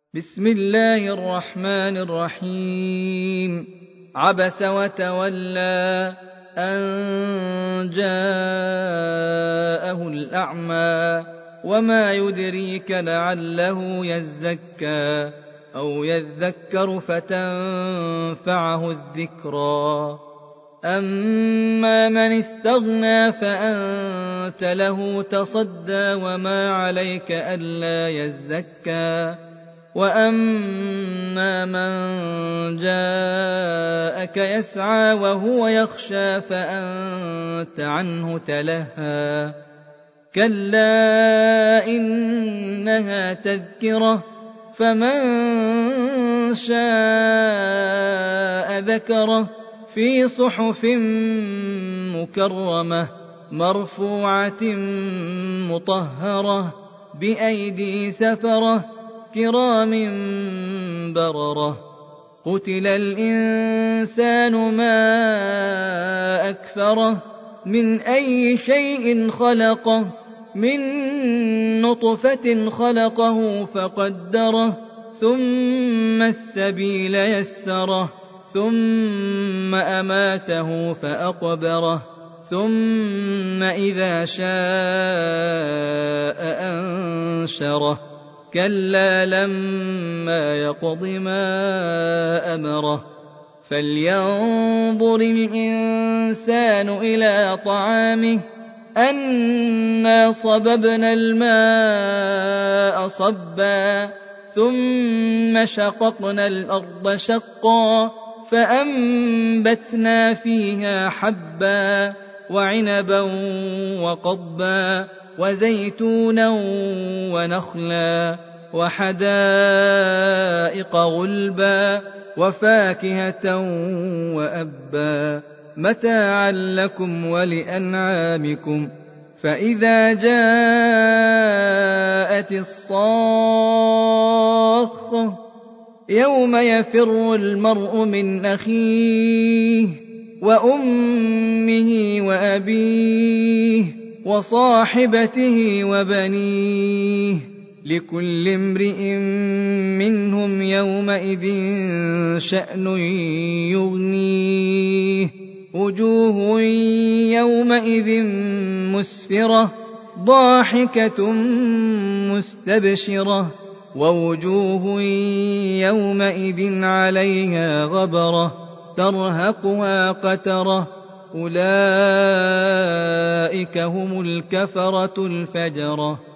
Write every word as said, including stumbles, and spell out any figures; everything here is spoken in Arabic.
بسم الله الرحمن الرحيم عبس وتولى أن جاءه الأعمى وما يدريك لعله يزكى أو يذكر فتنفعه الذكرى أما من استغنى فأنت له تصدى وما عليك ألا يزكى وأما من جاءك يسعى وهو يخشى فأنت عنه تلهى كلا إنها تذكرة فمن شاء ذكره في صحف مكرمة مرفوعة مطهرة بأيدي سفرة كرام بررة قتل الإنسان ما أكفره من أي شيء خلقه من نطفة خلقه فقدره ثم السبيل يسره ثم أماته فأقبره ثم إذا شاء أنشره كلا لما يقض ما أمره فلينظر الإنسان إلى طعامه أنا صببنا الماء صبا ثم شققنا الأرض شقا فأنبتنا فيها حبا وعنبا وقضبا وزيتونا ونخلا وحدائق غلبا وفاكهة وأبا متاعا لكم ولأنعامكم فإذا جاءت الصاخة يوم يفر المرء من أخيه وأمه وأبيه وصاحبته وبنيه لكل امرئ منهم يومئذ شأن يغنيه وجوه يومئذ مسفرة ضاحكة مستبشرة ووجوه يومئذ عليها غبرة ترهقها قترة أولئك هم الكفرة الفجرة